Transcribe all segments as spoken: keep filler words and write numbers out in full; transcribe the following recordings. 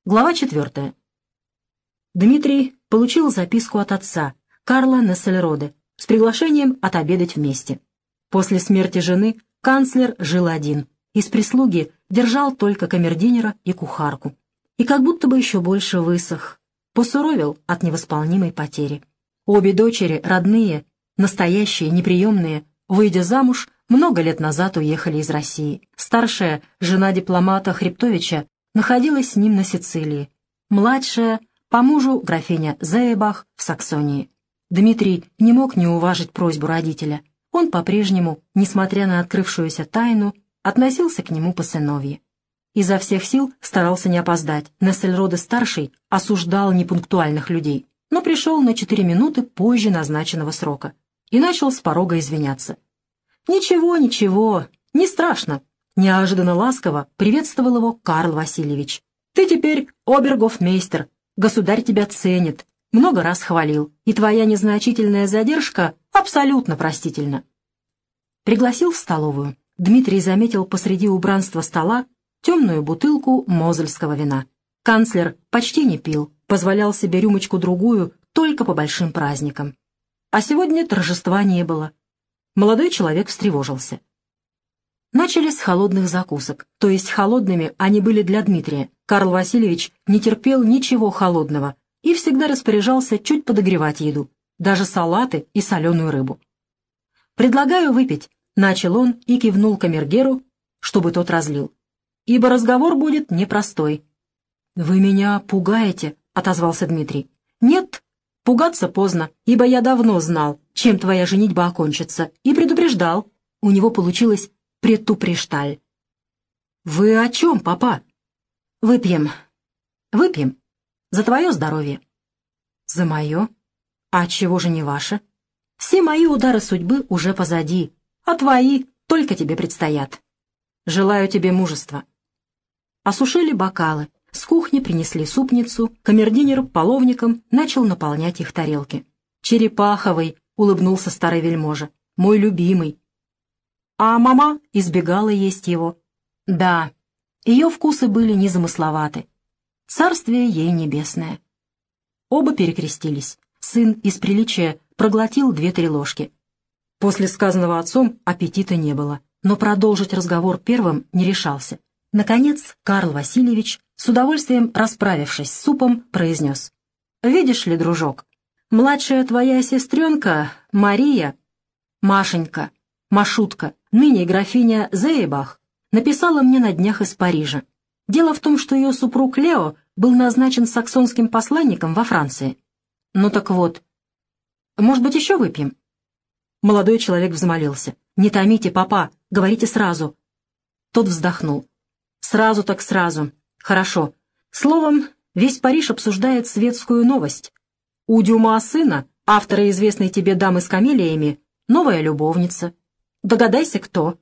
Глава четвертая. Дмитрий получил записку от отца, Карла Нессельроде, с приглашением отобедать вместе. После смерти жены канцлер жил один, из прислуги держал только камердинера и кухарку. И как будто бы еще больше высох, посуровил от невосполнимой потери. Обе дочери, родные, настоящие, неприемные, выйдя замуж, много лет назад уехали из России. Старшая, жена дипломата Хребтовича, находилась с ним на Сицилии. Младшая, по мужу графиня Зейбах в Саксонии. Дмитрий не мог не уважить просьбу родителя. Он по-прежнему, несмотря на открывшуюся тайну, относился к нему по-сыновье. Изо всех сил старался не опоздать. Нессельроде-старший осуждал непунктуальных людей, но пришел на четыре минуты позже назначенного срока и начал с порога извиняться. «Ничего, ничего, не страшно», — неожиданно ласково приветствовал его Карл Васильевич. «Ты теперь обергофмейстер, государь тебя ценит, много раз хвалил, и твоя незначительная задержка абсолютно простительна». Пригласил в столовую. Дмитрий заметил посреди убранства стола темную бутылку мозельского вина. Канцлер почти не пил, позволял себе рюмочку-другую только по большим праздникам. А сегодня торжества не было. Молодой человек встревожился. Начали с холодных закусок, то есть холодными они были для Дмитрия. Карл Васильевич не терпел ничего холодного и всегда распоряжался чуть подогревать еду, даже салаты и соленую рыбу. «Предлагаю выпить», — начал он и кивнул камергеру, чтобы тот разлил. «Ибо разговор будет непростой». «Вы меня пугаете», — отозвался Дмитрий. «Нет, пугаться поздно, ибо я давно знал, чем твоя женитьба окончится, и предупреждал». У него получилось «предупреждаль». «Вы о чем, папа?» «Выпьем. Выпьем. За твое здоровье». «За мое? А чего же не ваше? Все мои удары судьбы уже позади, а твои только тебе предстоят. Желаю тебе мужества». Осушили бокалы, с кухни принесли супницу, камердинер половником начал наполнять их тарелки. «Черепаховый», — улыбнулся старый вельможа, — «мой любимый». А мама избегала есть его. Да, ее вкусы были незамысловаты. Царствие ей небесное. Оба перекрестились. Сын из приличия проглотил две-три ложки. После сказанного отцом аппетита не было, но продолжить разговор первым не решался. Наконец Карл Васильевич, с удовольствием расправившись с супом, произнес. «Видишь ли, дружок, младшая твоя сестренка Мария, Машенька, Машутка, ныне графиня Зейбах, написала мне на днях из Парижа. Дело в том, что ее супруг Лео был назначен саксонским посланником во Франции. Ну так вот, может быть, еще выпьем?» Молодой человек взмолился. «Не томите, папа, говорите сразу». Тот вздохнул. «Сразу так сразу. Хорошо. Словом, весь Париж обсуждает светскую новость. У Дюма сына, автора известной тебе дамы с камелиями, новая любовница. Догадайся, кто?»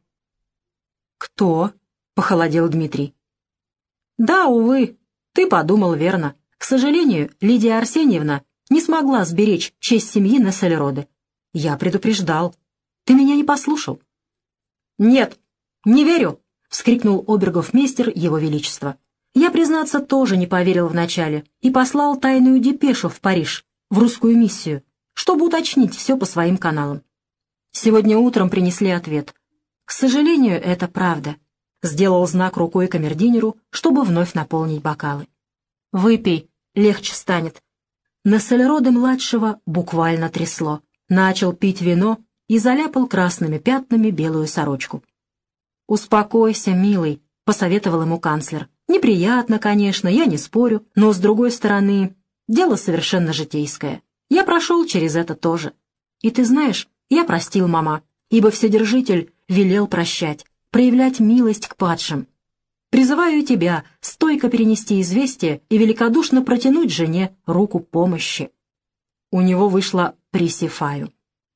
«Кто?» — похолодел Дмитрий. «Да, увы, ты подумал верно. К сожалению, Лидия Арсеньевна не смогла сберечь честь семьи Нессельроде. Я предупреждал. Ты меня не послушал». «Нет, не верю!» — вскрикнул обергофмейстер его величества. «Я, признаться, тоже не поверил вначале и послал тайную депешу в Париж, в русскую миссию, чтобы уточнить все по своим каналам. Сегодня утром принесли ответ. К сожалению, это правда». Сделал знак рукой камердинеру, чтобы вновь наполнить бокалы. «Выпей, легче станет». Нессельроде-младшего буквально трясло. Начал пить вино и заляпал красными пятнами белую сорочку. «Успокойся, милый», — посоветовал ему канцлер. «Неприятно, конечно, я не спорю, но, с другой стороны, дело совершенно житейское. Я прошел через это тоже. И ты знаешь, я простил мама, ибо Вседержитель велел прощать, проявлять милость к падшим. Призываю тебя стойко перенести известие и великодушно протянуть жене руку помощи». У него вышло «присифаю».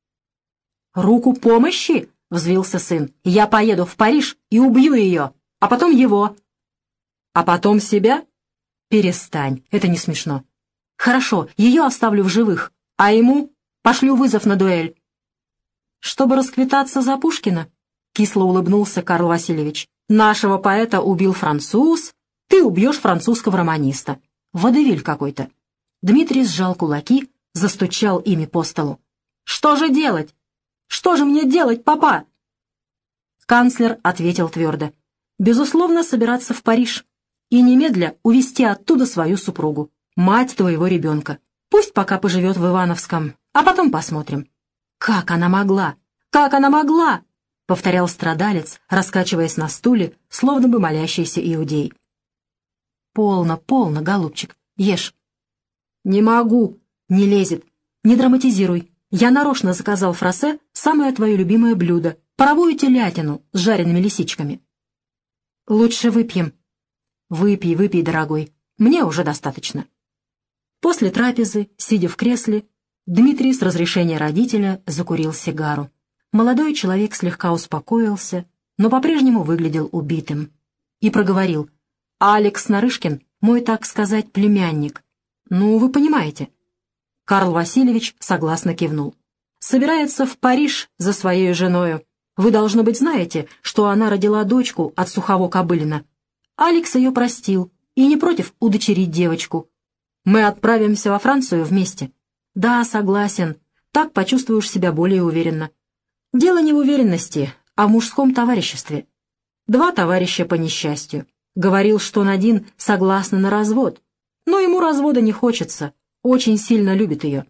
«Руку помощи?» — взвился сын. «Я поеду в Париж и убью ее, а потом его». «А потом себя?» «Перестань, это не смешно». «Хорошо, ее оставлю в живых, а ему пошлю вызов на дуэль». «Чтобы расквитаться за Пушкина?» — кисло улыбнулся Карл Васильевич. «Нашего поэта убил француз, Ты убьешь французского романиста. Водевиль какой-то». Дмитрий сжал кулаки, застучал ими по столу. «Что же делать? Что же мне делать, папа?» Канцлер ответил твердо. «Безусловно, собираться в Париж и немедля увезти оттуда свою супругу, мать твоего ребенка. Пусть пока поживет в Ивановском, а потом посмотрим». «Как она могла? Как она могла?» — повторял страдалец, раскачиваясь на стуле, словно бы молящийся иудей. «Полно, полно, голубчик, ешь». «Не могу, не лезет. Не драматизируй. Я нарочно заказал фрасе самое твое любимое блюдо — паровую телятину с жареными лисичками». «Лучше выпьем». «Выпей, выпей, дорогой. Мне уже достаточно». После трапезы, сидя в кресле, Дмитрий с разрешения родителя закурил сигару. Молодой человек слегка успокоился, но по-прежнему выглядел убитым. И проговорил: «Алекс Нарышкин, мой, так сказать, племянник. Ну, вы понимаете». Карл Васильевич согласно кивнул. «Собирается в Париж за своей женою. Вы, должно быть, знаете, что она родила дочку от Сухого Кобылина. Алекс ее простил и не против удочерить девочку. Мы отправимся во Францию вместе». «Да, согласен. Так почувствуешь себя более уверенно». «Дело не в уверенности, а в мужском товариществе. Два товарища по несчастью. Говорил, что он один согласен на развод, но ему развода не хочется, очень сильно любит ее».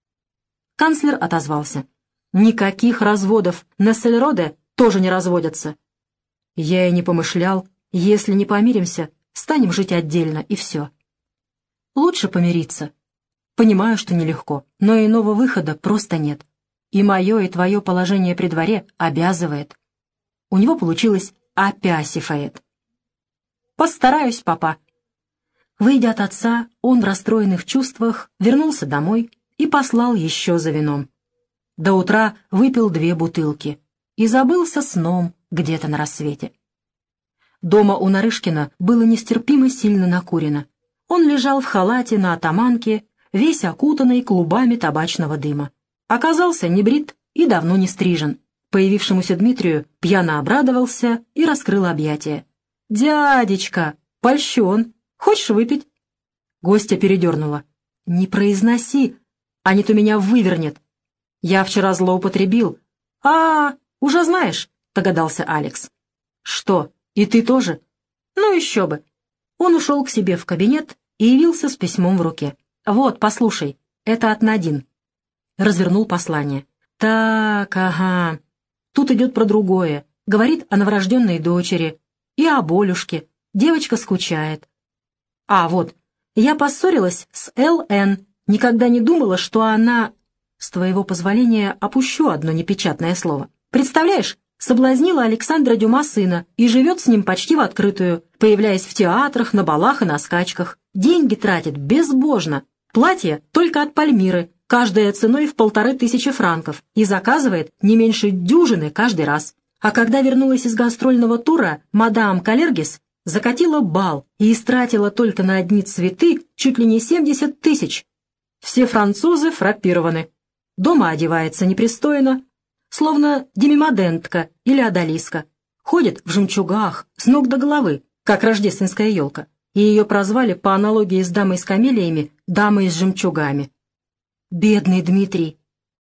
Канцлер отозвался: «Никаких разводов, Нессельроде тоже не разводятся». «Я и не помышлял, если не помиримся, станем жить отдельно, и все». «Лучше помириться. Понимаю, что нелегко, но иного выхода просто нет. И мое, и твое положение при дворе обязывает». У него получилось «апясифает». «Постараюсь, папа». Выйдя от отца, он в расстроенных чувствах вернулся домой и послал еще за вином. До утра выпил две бутылки и забылся сном где-то на рассвете. Дома у Нарышкина было нестерпимо сильно накурено. Он лежал в халате на атаманке, весь окутанный клубами табачного дыма. Оказался небрит и давно не стрижен. Появившемуся Дмитрию пьяно обрадовался и раскрыл объятия. «Дядечка, польщен, хочешь выпить?» Гостя передернула. «Не произноси, а не то меня вывернет. Я вчера злоупотребил». «А, уже знаешь», — догадался Алекс. «Что, и ты тоже?» «Ну еще бы». Он ушел к себе в кабинет и явился с письмом в руке. «Вот, послушай, это от Надин». Развернул послание. «Так, ага. Тут идет про другое. Говорит о новорожденной дочери и о Болюшке. Девочка скучает. А, вот. Я поссорилась с Эл Эн. Никогда не думала, что она... С твоего позволения опущу одно непечатное слово. Представляешь, соблазнила Александра Дюма сына и живет с ним почти в открытую, появляясь в театрах, на балах и на скачках. Деньги тратит безбожно. Платье только от Пальмиры, каждая ценой в полторы тысячи франков, и заказывает не меньше дюжины каждый раз. А когда вернулась из гастрольного тура, мадам Калергис закатила бал и истратила только на одни цветы чуть ли не семьдесят тысяч. Все французы фраппированы. Дома одевается непристойно, словно демимодентка или одолиска. Ходит в жемчугах с ног до головы, как рождественская елка, и ее прозвали по аналогии с дамой с камелиями «дамой с жемчугами». Бедный Дмитрий.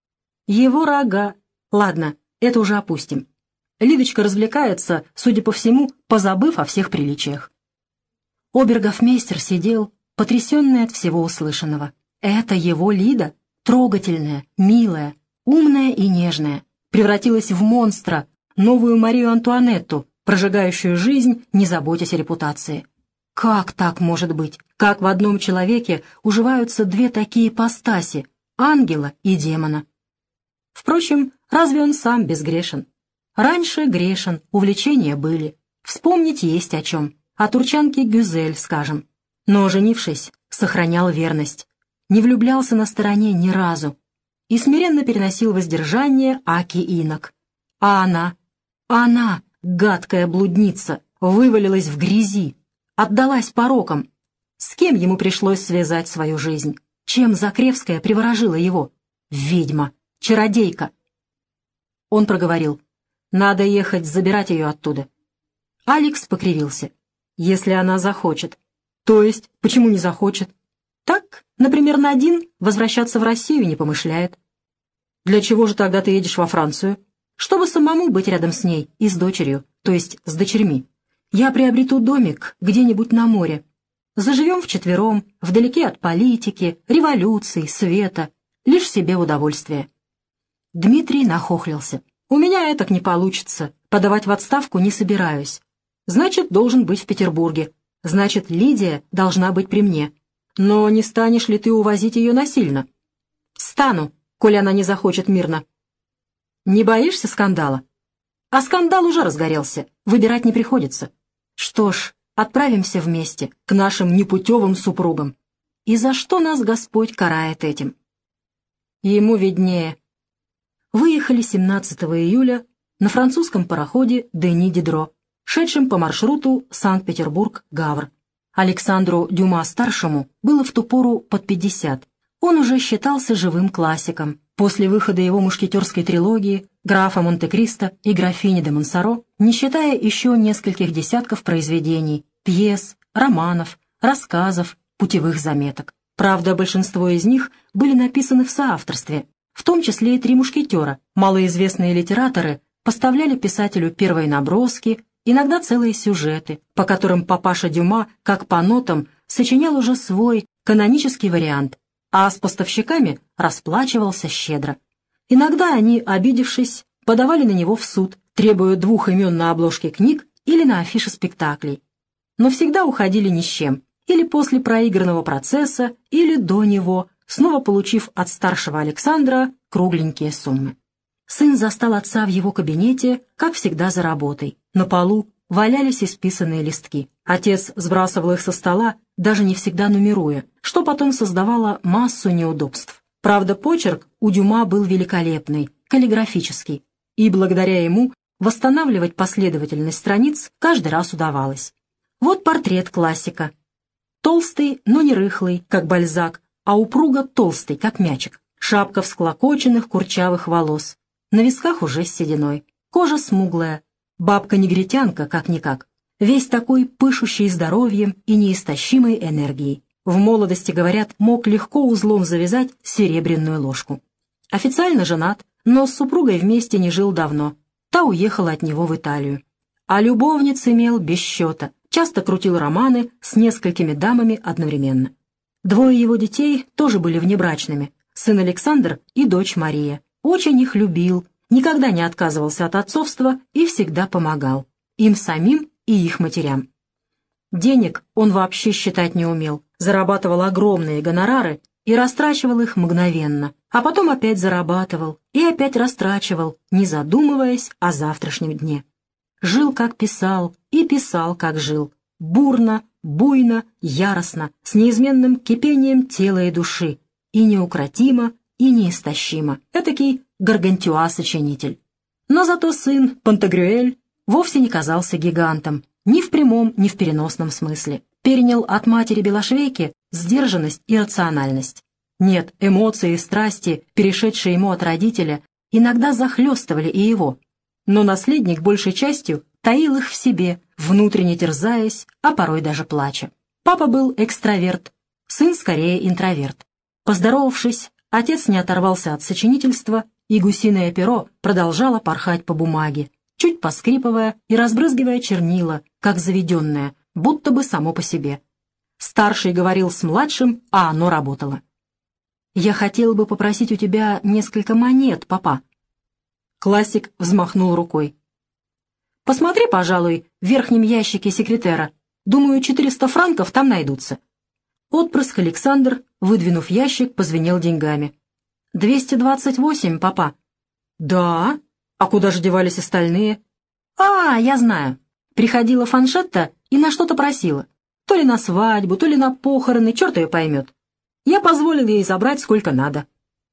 Его рога. Ладно, это уже опустим. Лидочка развлекается, судя по всему, позабыв о всех приличиях. Обергофмейстер сидел, потрясенный от всего услышанного. Это его Лида, трогательная, милая, умная и нежная, превратилась в монстра, новую Марию Антуанетту, прожигающую жизнь, не заботясь о репутации. Как так может быть? Как в одном человеке уживаются две такие ипостаси — ангела и демона? Впрочем, разве он сам безгрешен? Раньше грешен, увлечения были. Вспомнить есть о чем. О турчанке Гюзель, скажем. Но, женившись, сохранял верность. Не влюблялся на стороне ни разу. И смиренно переносил воздержание аки инок. А она, она, гадкая блудница, вывалилась в грязи, отдалась порокам. С кем ему пришлось связать свою жизнь? Чем Закревская приворожила его? Ведьма, чародейка. Он проговорил: «Надо ехать забирать ее оттуда». Алекс покривился. Если она захочет. То есть, почему не захочет? Так, например, Надин возвращаться в Россию не помышляет. Для чего же тогда ты едешь во Францию? Чтобы самому быть рядом с ней и с дочерью, то есть с дочерьми. Я приобрету домик где-нибудь на море. Заживем вчетвером, вдалеке от политики, революции, света, лишь себе в удовольствие. Дмитрий нахохлился. У меня этак не получится, подавать в отставку не собираюсь. Значит, должен быть в Петербурге. Значит, Лидия должна быть при мне. Но не станешь ли ты увозить ее насильно? Стану, коли она не захочет мирно. Не боишься скандала? А скандал уже разгорелся, выбирать не приходится. Что ж, отправимся вместе к нашим непутевым супругам. И за что нас Господь карает этим? Ему виднее. Выехали семнадцатого июля на французском пароходе «Дени Дидро», шедшем по маршруту Санкт-Петербург-Гавр. Александру Дюма-старшему было в ту пору под пятьдесят. Он уже считался живым классиком. После выхода его мушкетерской трилогии «Графа Монте-Кристо» и «Графини де Монсоро», не считая еще нескольких десятков произведений, пьес, романов, рассказов, путевых заметок. Правда, большинство из них были написаны в соавторстве, в том числе и «Три мушкетера». Малоизвестные литераторы поставляли писателю первые наброски, иногда целые сюжеты, по которым папаша Дюма, как по нотам, сочинял уже свой канонический вариант, а с поставщиками расплачивался щедро. Иногда они, обидевшись, подавали на него в суд, требуя двух имен на обложке книг или на афише спектаклей. Но всегда уходили ни с чем, или после проигранного процесса, или до него, снова получив от старшего Александра кругленькие суммы. Сын застал отца в его кабинете, как всегда, за работой. На полу валялись исписанные листки. Отец сбрасывал их со стола, даже не всегда нумеруя, что потом создавало массу неудобств. Правда, почерк у Дюма был великолепный, каллиграфический, и благодаря ему восстанавливать последовательность страниц каждый раз удавалось. Вот портрет классика. Толстый, но не рыхлый, как Бальзак, а упруго толстый, как мячик. Шапка всклокоченных курчавых волос. На висках уже с сединой. Кожа смуглая. Бабка-негритянка, как-никак. Весь такой пышущий здоровьем и неистощимой энергией. В молодости, говорят, мог легко узлом завязать серебряную ложку. Официально женат, но с супругой вместе не жил давно. Та уехала от него в Италию. А любовниц имел без счета. Часто крутил романы с несколькими дамами одновременно. Двое его детей тоже были внебрачными. Сын Александр и дочь Мария. Очень их любил, никогда не отказывался от отцовства и всегда помогал. Им самим и их матерям. Денег он вообще считать не умел. Зарабатывал огромные гонорары и растрачивал их мгновенно. А потом опять зарабатывал и опять растрачивал, не задумываясь о завтрашнем дне. Жил, как писал, и писал, как жил. Бурно, буйно, яростно, с неизменным кипением тела и души. И неукротимо, и неистощимо. Этакий Гаргантюа-сочинитель. Но зато сын, Пантагрюэль, вовсе не казался гигантом. Ни в прямом, ни в переносном смысле. Перенял от матери Белошвейки сдержанность и рациональность. Нет, эмоции и страсти, перешедшие ему от родителя, иногда захлестывали и его. Но наследник большей частью таил их в себе, внутренне терзаясь, а порой даже плача. Папа был экстраверт, сын скорее интроверт. Поздоровавшись, отец не оторвался от сочинительства, и гусиное перо продолжало порхать по бумаге, чуть поскрипывая и разбрызгивая чернила, как заведенное, будто бы само по себе. Старший говорил с младшим, а оно работало. «Я хотел бы попросить у тебя несколько монет, папа». Классик взмахнул рукой. «Посмотри, пожалуй, в верхнем ящике секретера. Думаю, четыреста франков там найдутся». Отпрыск Александр, выдвинув ящик, позвенел деньгами. «Двести двадцать восемь, папа». «Да? А куда же девались остальные?» «А, я знаю. Приходила Фаншетта и на что-то просила. То ли на свадьбу, то ли на похороны, черт ее поймет. Я позволил ей забрать сколько надо».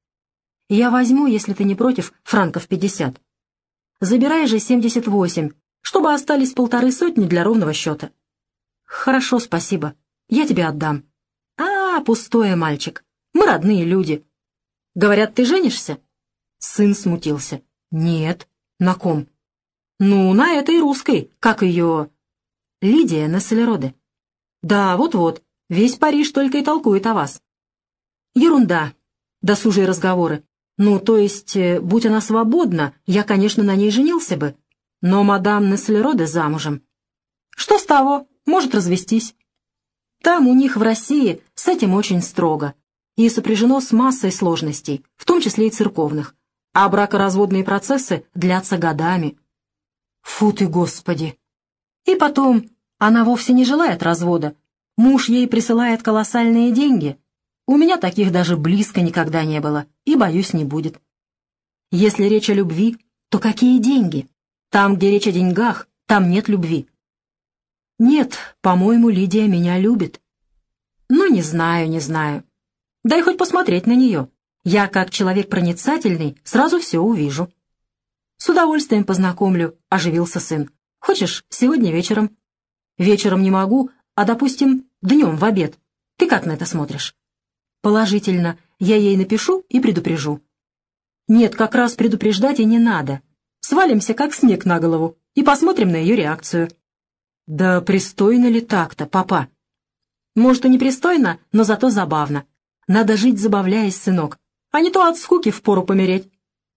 «Я возьму, если ты не против, франков пятьдесят. Забирай же семьдесят восемь, чтобы остались полторы сотни для ровного счета». «Хорошо, спасибо. Я тебе отдам». «А, пустое, мальчик. Мы родные люди». «Говорят, ты женишься?» Сын смутился. «Нет». «На ком?» «Ну, на этой русской. Как ее?» Лидия Нессельроде. Да, вот-вот, весь Париж только и толкует о вас. Ерунда, досужие разговоры. Ну, то есть, э, будь она свободна, я, конечно, на ней женился бы. Но мадам Нессельроде замужем. Что с того? Может развестись. Там у них в России с этим очень строго и сопряжено с массой сложностей, в том числе и церковных, а бракоразводные процессы длятся годами. Фу ты, Господи! И потом, она вовсе не желает развода. Муж ей присылает колоссальные деньги. У меня таких даже близко никогда не было, и, боюсь, не будет. Если речь о любви, то какие деньги? Там, где речь о деньгах, там нет любви. Нет, по-моему, Лидия меня любит. Ну, не знаю, не знаю. Дай хоть посмотреть на нее. Я, как человек проницательный, сразу все увижу. С удовольствием познакомлю, — оживился сын. Хочешь, сегодня вечером? Вечером не могу, а, допустим, днем в обед. Ты как на это смотришь? Положительно. Я ей напишу и предупрежу. Нет, как раз предупреждать и не надо. Свалимся, как снег на голову, и посмотрим на ее реакцию. Да пристойно ли так-то, папа? Может, и непристойно, но зато забавно. Надо жить, забавляясь, сынок, а не то от скуки впору помереть.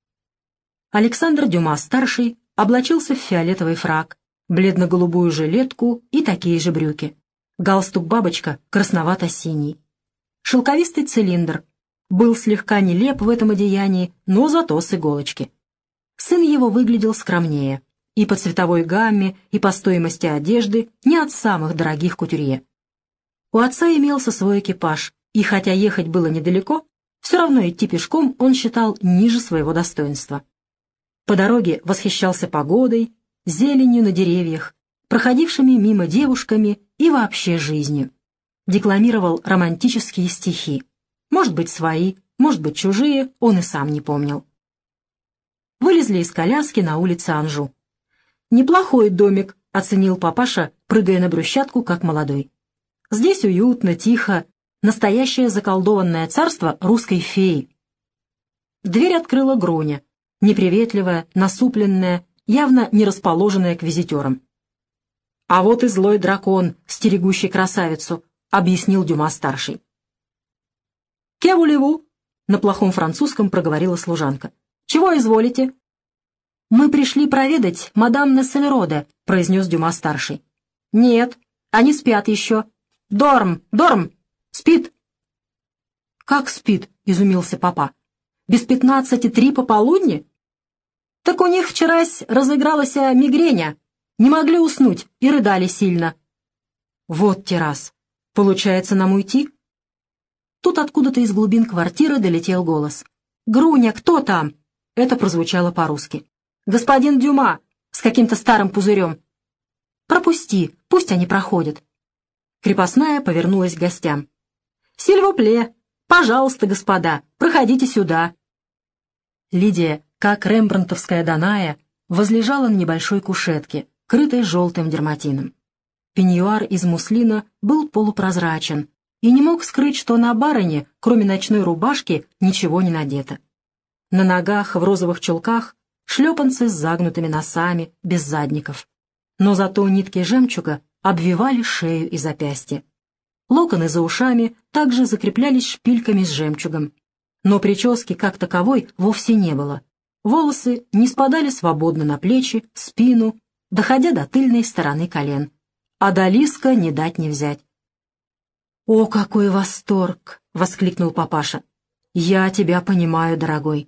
Александр Дюма-старший облачился в фиолетовый фрак, бледно-голубую жилетку и такие же брюки. Галстук-бабочка красновато-синий. Шелковистый цилиндр. Был слегка нелеп в этом одеянии, но зато с иголочки. Сын его выглядел скромнее. И по цветовой гамме, и по стоимости одежды не от самых дорогих кутюрье. У отца имелся свой экипаж, и хотя ехать было недалеко, все равно идти пешком он считал ниже своего достоинства. По дороге восхищался погодой, зеленью на деревьях, проходившими мимо девушками и вообще жизнью. Декламировал романтические стихи. Может быть, свои, может быть, чужие, он и сам не помнил. Вылезли из коляски на улице Анжу. «Неплохой домик», — оценил папаша, прыгая на брусчатку, как молодой. «Здесь уютно, тихо, настоящее заколдованное царство русской феи». Дверь открыла Груня, неприветливая, насупленная, явно не расположенная к визитерам. «А вот и злой дракон, стерегущий красавицу», — объяснил Дюма-старший. «Ке вулеву?» — на плохом французском проговорила служанка. «Чего изволите?» «Мы пришли проведать мадам Нессельроде», — произнес Дюма-старший. «Нет, они спят еще. Дорм, дорм, спит». «Как спит?» — изумился папа. «Без пятнадцати три пополудни?» «Так у них вчерась разыгралась мигреня. Не могли уснуть и рыдали сильно». «Вот террас. Получается, нам уйти?» Тут откуда-то из глубин квартиры долетел голос. «Груня, кто там?» Это прозвучало по-русски. «Господин Дюма, с каким-то старым пузырем». «Пропусти, пусть они проходят». Крепостная повернулась к гостям. «Сильвупле, пожалуйста, господа, проходите сюда». Лидия, как рембрандтовская Даная, возлежала на небольшой кушетке, крытой желтым дерматином. Пеньюар из муслина был полупрозрачен и не мог скрыть, что на барыне, кроме ночной рубашки, ничего не надето. На ногах в розовых чулках шлепанцы с загнутыми носами, без задников. Но зато нитки жемчуга обвивали шею и запястья. Локоны за ушами также закреплялись шпильками с жемчугом. Но прически как таковой вовсе не было. Волосы не спадали свободно на плечи, спину, доходя до тыльной стороны колен. А до лиска не дать не взять. «О, какой восторг!» — воскликнул папаша. «Я тебя понимаю, дорогой».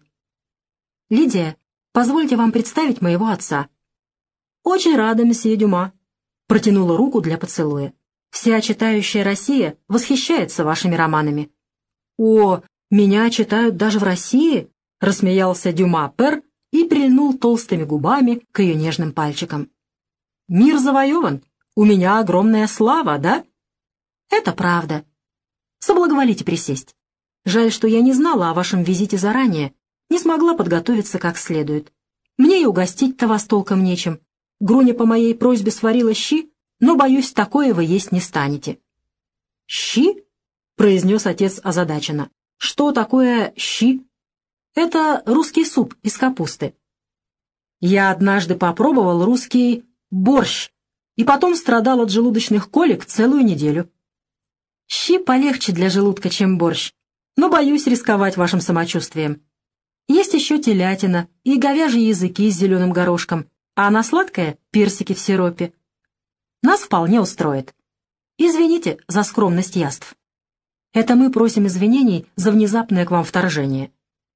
«Лидия, позвольте вам представить моего отца». «Очень рада, месье Дюма», — протянула руку для поцелуя. «Вся читающая Россия восхищается вашими романами». «О, меня читают даже в России?» — рассмеялся Дюма-пер и прильнул толстыми губами к ее нежным пальчикам. «Мир завоеван. У меня огромная слава, да?» «Это правда. Соблаговолите присесть. Жаль, что я не знала о вашем визите заранее, не смогла подготовиться как следует. Мне и угостить-то вас толком нечем. Груня по моей просьбе сварила щи, но, боюсь, такое вы есть не станете». «Щи?» — произнес отец озадаченно. «Что такое щи?» «Это русский суп из капусты». «Я однажды попробовал русский борщ. и потом страдал от желудочных колик целую неделю. Щи полегче для желудка, чем борщ, но боюсь рисковать вашим самочувствием. Есть еще телятина и говяжьи языки с зеленым горошком, а на сладкое — персики в сиропе. Нас вполне устроит. Извините за скромность яств. Это мы просим извинений за внезапное к вам вторжение.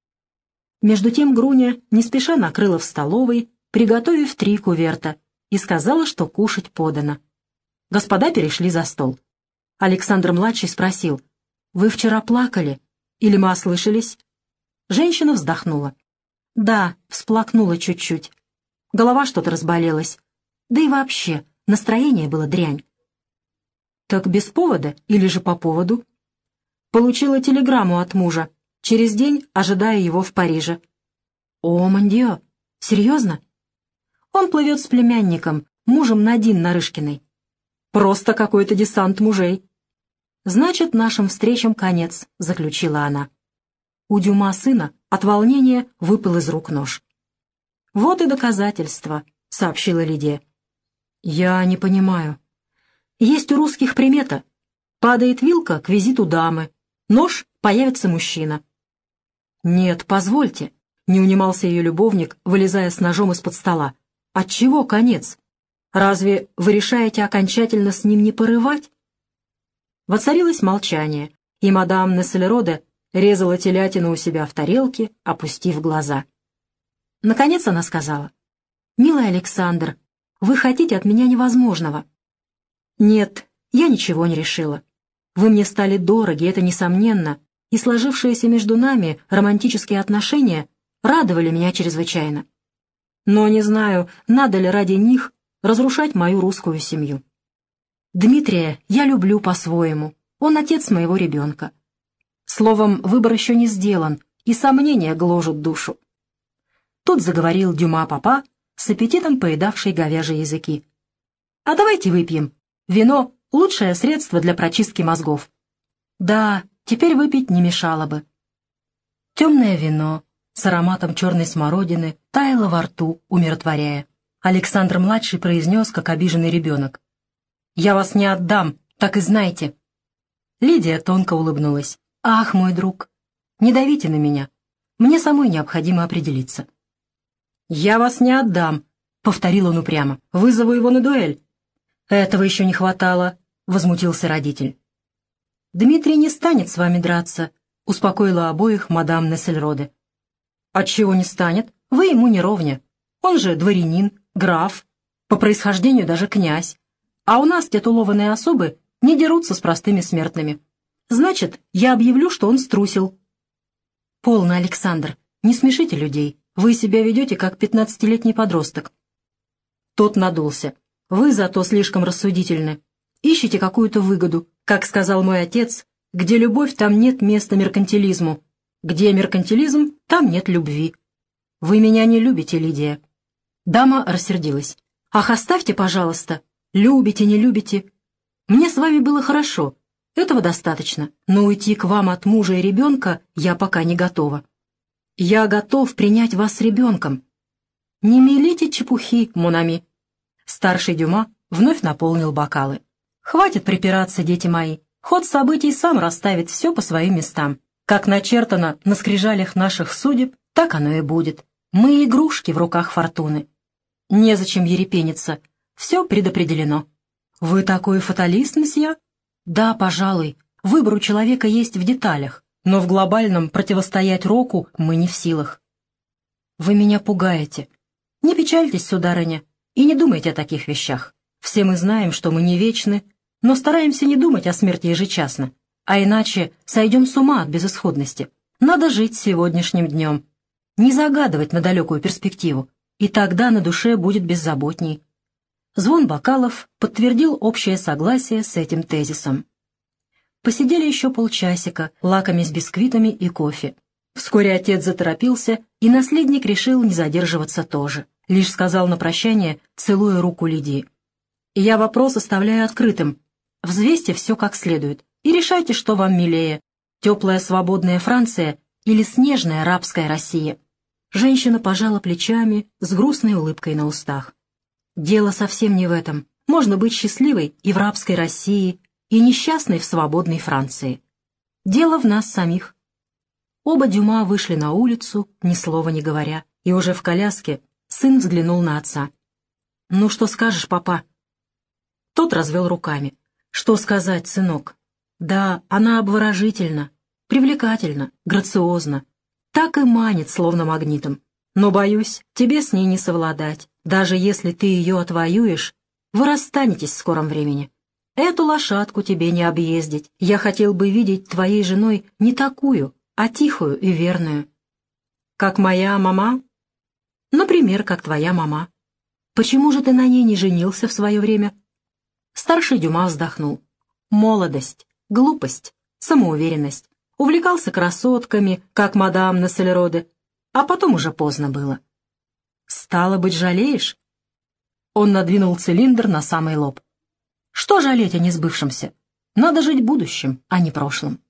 Между тем Груня не спеша накрыла в столовой, приготовив три куверта, и сказала, что кушать подано. Господа перешли за стол. Александр-младший спросил: «Вы вчера плакали? Или мы ослышались?» Женщина вздохнула. «Да, всплакнула чуть-чуть. Голова что-то разболелась. Да и вообще, настроение было дрянь». «Так без повода или же по поводу?» «Получила телеграмму от мужа. Через день ожидаю его в Париже». «О, мандио! Серьезно?» «Он плывет с племянником, мужем Надин Нарышкиной». «Просто какой-то десант мужей». «Значит, нашим встречам конец», — заключила она. У Дюма сына от волнения выпал из рук нож. «Вот и доказательство», — сообщила Лидия. «Я не понимаю. Есть у русских примета. Падает вилка к визиту дамы, нож — появится мужчина». «Нет, позвольте», — не унимался ее любовник, вылезая с ножом из-под стола. «Отчего конец? Разве вы решаете окончательно с ним не порывать?» Воцарилось молчание, и мадам Нессельроде резала телятину у себя в тарелке, опустив глаза. Наконец она сказала: «Милый Александр, вы хотите от меня невозможного». «Нет, я ничего не решила. Вы мне стали дороги, это несомненно, и сложившиеся между нами романтические отношения радовали меня чрезвычайно. Но не знаю, надо ли ради них разрушать мою русскую семью. Дмитрия я люблю по-своему, он отец моего ребенка. Словом, выбор еще не сделан, и сомнения гложут душу». Тут заговорил Дюма-папа, с аппетитом поедавший говяжьи языки. «А давайте выпьем. Вино — лучшее средство для прочистки мозгов». «Да, теперь выпить не мешало бы». Темное вино с ароматом черной смородины таяло во рту, умиротворяя. Александр-младший произнес, как обиженный ребенок: «Я вас не отдам, так и знайте». Лидия тонко улыбнулась. «Ах, мой друг, не давите на меня. Мне самой необходимо определиться». «Я вас не отдам», — повторил он упрямо. «Вызову его на дуэль». «Этого еще не хватало», — возмутился родитель. «Дмитрий не станет с вами драться», — успокоила обоих мадам Нессельроде. «Отчего не станет? Вы ему не ровня. Он же дворянин, граф, по происхождению даже князь. А у нас титулованные особы не дерутся с простыми смертными. Значит, я объявлю, что он струсил». «Полно, Александр, не смешите людей. Вы себя ведете, как пятнадцатилетний подросток». Тот надулся. «Вы зато слишком рассудительны. Ищете какую-то выгоду. Как сказал мой отец, где любовь, там нет места меркантилизму. Где меркантилизм, там нет любви. Вы меня не любите, Лидия». Дама рассердилась. «Ах, оставьте, пожалуйста. Любите, не любите. Мне с вами было хорошо. Этого достаточно. Но уйти к вам от мужа и ребенка я пока не готова. Я готов принять вас с ребенком. Не мелите чепухи, Монами». Старший Дюма вновь наполнил бокалы. «Хватит припираться, дети мои. Ход событий сам расставит все по своим местам. Как начертано на скрижалях наших судеб, так оно и будет. Мы игрушки в руках фортуны. Незачем ерепениться. Все предопределено». «Вы такой фаталист, мсье?» «Да, пожалуй. Выбор у человека есть в деталях, но в глобальном противостоять року мы не в силах». «Вы меня пугаете. Не печальтесь, сударыня, и не думайте о таких вещах. Все мы знаем, что мы не вечны, но стараемся не думать о смерти ежечасно, а иначе сойдем с ума от безысходности. Надо жить сегодняшним днем, не загадывать на далекую перспективу, и тогда на душе будет беззаботней». Звон бокалов подтвердил общее согласие с этим тезисом. Посидели еще полчасика, лакомясь бисквитами и кофе. Вскоре отец заторопился, и наследник решил не задерживаться тоже. Лишь сказал на прощание, целуя руку Лидии: «Я вопрос оставляю открытым. Взвесьте все как следует и решайте, что вам милее — теплая свободная Франция или снежная рабская Россия». Женщина пожала плечами с грустной улыбкой на устах. «Дело совсем не в этом. Можно быть счастливой и в рабской России, и несчастной в свободной Франции. Дело в нас самих. Оба Дюма вышли на улицу, ни слова не говоря, и уже в коляске сын взглянул на отца. «Ну, что скажешь, папа?» Тот развел руками. «Что сказать, сынок? Да, она обворожительна, привлекательна, грациозна, так и манит, словно магнитом. Но, боюсь, тебе с ней не совладать. Даже если ты ее отвоюешь, вы расстанетесь в скором времени. Эту лошадку тебе не объездить. Я хотел бы видеть твоей женой не такую, а тихую и верную. Как моя мама? Например, как твоя мама. Почему же ты на ней не женился в свое время?» Старший Дюма вздохнул. Молодость, глупость, самоуверенность. Увлекался красотками, как мадам Нассельроде, а потом уже поздно было. «Стало быть, жалеешь?» Он надвинул цилиндр на самый лоб. «Что жалеть о несбывшемся? Надо жить будущим, а не прошлым».